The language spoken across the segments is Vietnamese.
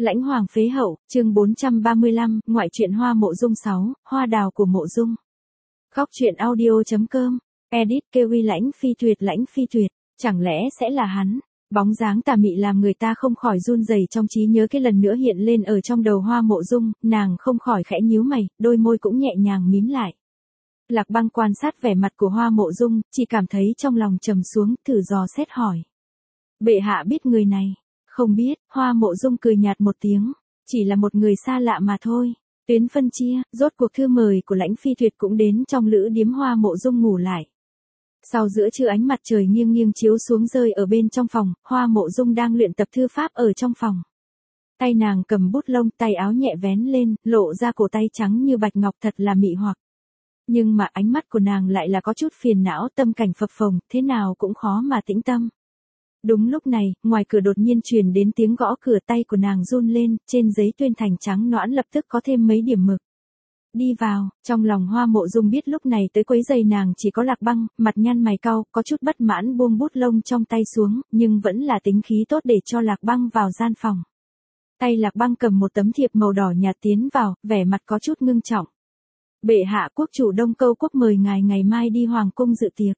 Lãnh Hoàng phế hậu, chương 435, ngoại truyện Hoa Mộ Dung 6, Hoa đào của Mộ Dung. Góc truyện audio.com, edit Kiwi Lãnh Phi Tuyệt, chẳng lẽ sẽ là hắn? Bóng dáng tà mị làm người ta không khỏi run rẩy trong trí nhớ cái lần nữa hiện lên ở trong đầu Hoa Mộ Dung, nàng không khỏi khẽ nhíu mày, đôi môi cũng nhẹ nhàng mím lại. Lạc Băng quan sát vẻ mặt của Hoa Mộ Dung, chỉ cảm thấy trong lòng trầm xuống, thử dò xét hỏi. Bệ hạ biết người này? Không biết, Hoa Mộ Dung cười nhạt một tiếng, chỉ là một người xa lạ mà thôi. Tuyến phân chia, rốt cuộc thư mời của Lãnh Phi Tuyệt cũng đến trong lữ điếm Hoa Mộ Dung ngủ lại. Sau giữa trưa ánh mặt trời nghiêng nghiêng chiếu xuống rơi ở bên trong phòng, Hoa Mộ Dung đang luyện tập thư pháp ở trong phòng. Tay nàng cầm bút lông, tay áo nhẹ vén lên, lộ ra cổ tay trắng như bạch ngọc thật là mị hoặc. Nhưng mà ánh mắt của nàng lại là có chút phiền não, tâm cảnh phập phồng, thế nào cũng khó mà tĩnh tâm. Đúng lúc này, ngoài cửa đột nhiên truyền đến tiếng gõ cửa, tay của nàng run lên, trên giấy tuyên thành trắng nõn lập tức có thêm mấy điểm mực. Đi vào, trong lòng Hoa Mộ Dung biết lúc này tới quấy giày nàng chỉ có Lạc Băng, mặt nhăn mày cau, có chút bất mãn buông bút lông trong tay xuống, nhưng vẫn là tính khí tốt để cho Lạc Băng vào gian phòng. Tay Lạc Băng cầm một tấm thiệp màu đỏ nhạt tiến vào, vẻ mặt có chút ngưng trọng. Bệ hạ quốc chủ Đông Câu quốc mời ngài ngày mai đi hoàng cung dự tiệc.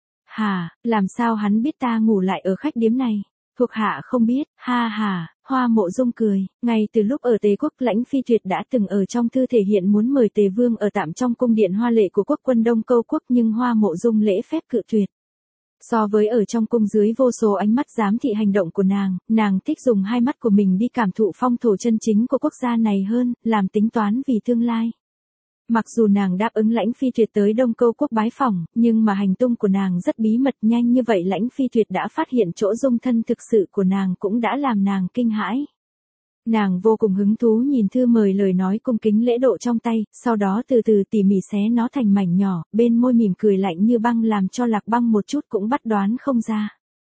Hả, làm sao hắn biết ta ngủ lại ở khách điếm này? Thuộc hạ không biết, ha ha, Hoa Mộ Dung cười, ngay từ lúc ở Tề quốc Lãnh Phi Tuyệt đã từng ở trong thư thể hiện muốn mời Tề Vương ở tạm trong cung điện hoa lệ của quốc quân Đông Câu quốc, nhưng Hoa Mộ Dung lễ phép cự tuyệt. So với ở trong cung dưới vô số ánh mắt giám thị hành động của nàng thích dùng hai mắt của mình đi cảm thụ phong thổ chân chính của quốc gia này hơn, làm tính toán vì tương lai. Mặc dù nàng đáp ứng Lãnh Phi Tuyệt tới Đông Câu quốc bái phỏng, nhưng mà hành tung của nàng rất bí mật, nhanh như vậy Lãnh Phi Tuyệt đã phát hiện chỗ dung thân thực sự của nàng cũng đã làm nàng kinh hãi. Nàng vô cùng hứng thú nhìn thư mời lời nói cung kính lễ độ trong tay, sau đó từ từ tỉ mỉ xé nó thành mảnh nhỏ, bên môi mỉm cười lạnh như băng làm cho Lạc Băng một chút cũng bắt đoán không ra.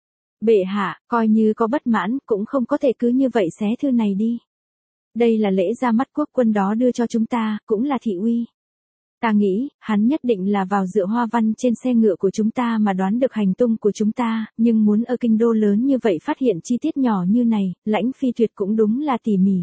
Bệ hạ, coi như có bất mãn, cũng không có thể cứ như vậy xé thư này đi. Đây là lễ ra mắt quốc quân đó đưa cho chúng ta, cũng là thị uy. Ta nghĩ, hắn nhất định là vào dựa hoa văn trên xe ngựa của chúng ta mà đoán được hành tung của chúng ta, nhưng muốn ở kinh đô lớn như vậy phát hiện chi tiết nhỏ như này, Lãnh Phi Tuyệt cũng đúng là tỉ mỉ.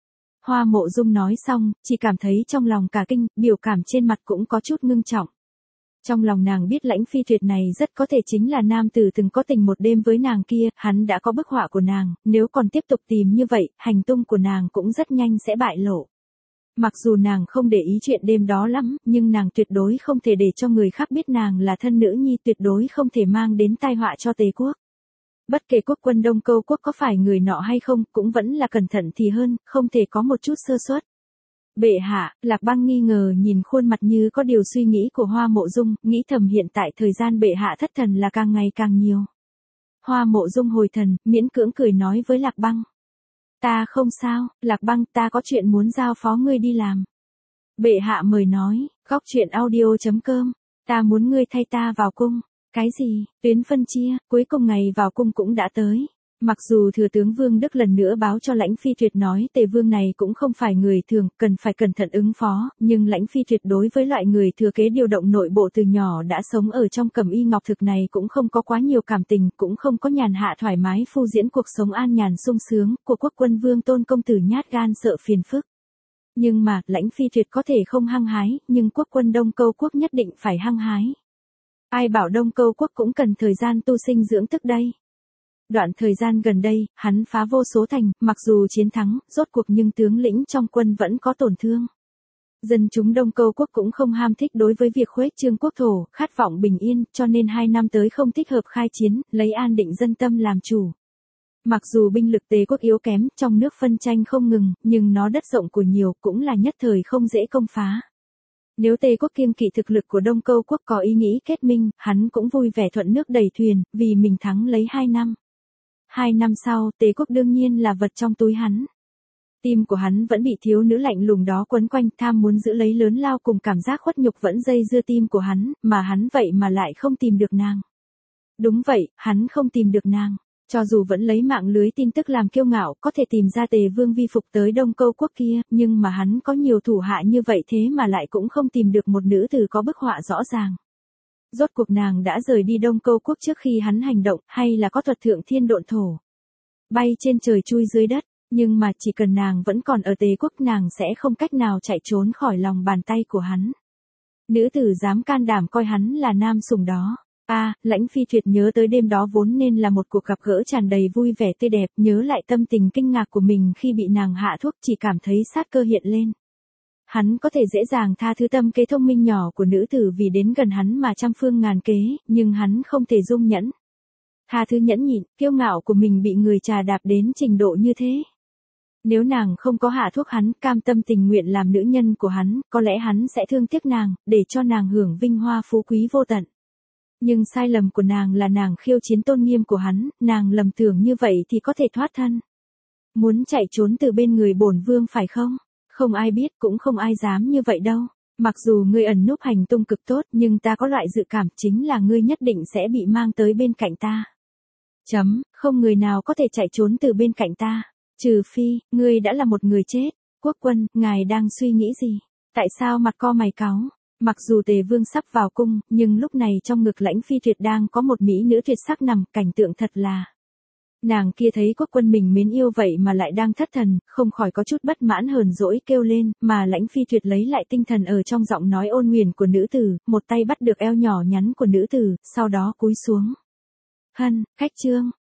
Hoa Mộ Dung nói xong, chỉ cảm thấy trong lòng cả kinh, biểu cảm trên mặt cũng có chút ngưng trọng. Trong lòng nàng biết Lãnh Phi Tuyệt này rất có thể chính là nam tử từng có tình một đêm với nàng kia, hắn đã có bức họa của nàng, nếu còn tiếp tục tìm như vậy, hành tung của nàng cũng rất nhanh sẽ bại lộ. Mặc dù nàng không để ý chuyện đêm đó lắm, nhưng nàng tuyệt đối không thể để cho người khác biết nàng là thân nữ nhi, tuyệt đối không thể mang đến tai họa cho Tề quốc. Bất kể quốc quân Đông Câu quốc có phải người nọ hay không, cũng vẫn là cẩn thận thì hơn, không thể có một chút sơ suất. Bệ hạ, Lạc Băng nghi ngờ nhìn khuôn mặt như có điều suy nghĩ của Hoa Mộ Dung, nghĩ thầm hiện tại thời gian bệ hạ thất thần là càng ngày càng nhiều. Hoa Mộ Dung hồi thần, miễn cưỡng cười nói với Lạc Băng. Ta không sao, Lạc Băng, ta có chuyện muốn giao phó ngươi đi làm. Bệ hạ mời nói, góc truyện audio.com, ta muốn ngươi thay ta vào cung. Cái gì, tuyến phân chia, cuối cùng ngày vào cung cũng đã tới. Mặc dù thừa tướng Vương Đức lần nữa báo cho Lãnh Phi Tuyệt nói Tề Vương này cũng không phải người thường, cần phải cẩn thận ứng phó, nhưng Lãnh Phi Tuyệt đối với loại người thừa kế điều động nội bộ từ nhỏ đã sống ở trong cẩm y ngọc thực này cũng không có quá nhiều cảm tình, cũng không có nhàn hạ thoải mái phô diễn cuộc sống an nhàn sung sướng của quốc quân Vương Tôn công tử nhát gan sợ phiền phức. Nhưng mà, Lãnh Phi Tuyệt có thể không hăng hái, nhưng quốc quân Đông Câu quốc nhất định phải hăng hái. Ai bảo Đông Câu quốc cũng cần thời gian tu sinh dưỡng tức đây. Đoạn thời gian gần đây, hắn phá vô số thành, mặc dù chiến thắng, rốt cuộc nhưng tướng lĩnh trong quân vẫn có tổn thương. Dân chúng Đông Câu quốc cũng không ham thích đối với việc khuếch trương quốc thổ, khát vọng bình yên, cho nên 2 năm tới không thích hợp khai chiến, lấy an định dân tâm làm chủ. Mặc dù binh lực Tề quốc yếu kém, trong nước phân tranh không ngừng, nhưng nó đất rộng của nhiều cũng là nhất thời không dễ công phá. Nếu Tề quốc kiêng kỵ thực lực của Đông Câu quốc có ý nghĩ kết minh, hắn cũng vui vẻ thuận nước đẩy thuyền, vì mình thắng lấy 2 năm. 2 năm sau, Tề quốc đương nhiên là vật trong túi hắn. Tim của hắn vẫn bị thiếu nữ lạnh lùng đó quấn quanh, tham muốn giữ lấy lớn lao cùng cảm giác khuất nhục vẫn dây dưa tim của hắn, mà hắn vậy mà lại không tìm được nàng. Đúng vậy, hắn không tìm được nàng. Cho dù vẫn lấy mạng lưới tin tức làm kiêu ngạo, có thể tìm ra Tề Vương vi phục tới Đông Câu quốc kia, nhưng mà hắn có nhiều thủ hạ như vậy thế mà lại cũng không tìm được một nữ tử có bức họa rõ ràng. Rốt cuộc nàng đã rời đi Đông Câu quốc trước khi hắn hành động, hay là có thuật thượng thiên độn thổ. Bay trên trời chui dưới đất, Nhưng mà chỉ cần nàng vẫn còn ở Tề quốc nàng sẽ không cách nào chạy trốn khỏi lòng bàn tay của hắn. Nữ tử dám can đảm coi hắn là nam sủng đó. Lãnh Phi Tuyệt nhớ tới đêm đó vốn nên là một cuộc gặp gỡ tràn đầy vui vẻ tươi đẹp, nhớ lại tâm tình kinh ngạc của mình khi bị nàng hạ thuốc chỉ cảm thấy sát cơ hiện lên. Hắn có thể dễ dàng tha thứ tâm kế thông minh nhỏ của nữ tử vì đến gần hắn mà trăm phương ngàn kế, nhưng hắn không thể dung nhẫn. Tha thứ nhẫn nhịn, kiêu ngạo của mình bị người trà đạp đến trình độ như thế. Nếu nàng không có hạ thuốc hắn, cam tâm tình nguyện làm nữ nhân của hắn, có lẽ hắn sẽ thương tiếc nàng, để cho nàng hưởng vinh hoa phú quý vô tận. Nhưng sai lầm của nàng là nàng khiêu chiến tôn nghiêm của hắn, nàng lầm tưởng như vậy thì có thể thoát thân. Muốn chạy trốn từ bên người bổn vương phải không? Không ai biết cũng không ai dám như vậy đâu. Mặc dù ngươi ẩn núp hành tung cực tốt nhưng ta có loại dự cảm chính là ngươi nhất định sẽ bị mang tới bên cạnh ta. Không người nào có thể chạy trốn từ bên cạnh ta. Trừ phi, ngươi đã là một người chết. Quốc quân, ngài đang suy nghĩ gì? Tại sao mặt co mày cáu? Mặc dù Tề Vương sắp vào cung, nhưng lúc này trong ngực Lãnh Phi Tuyệt đang có một mỹ nữ tuyệt sắc nằm, cảnh tượng thật là. Nàng kia thấy quốc quân mình mến yêu vậy mà lại đang thất thần, không khỏi có chút bất mãn hờn dỗi kêu lên, mà Lãnh Phi Tuyệt lấy lại tinh thần ở trong giọng nói ôn nguyền của nữ tử, một tay bắt được eo nhỏ nhắn của nữ tử, sau đó cúi xuống. Khách trương,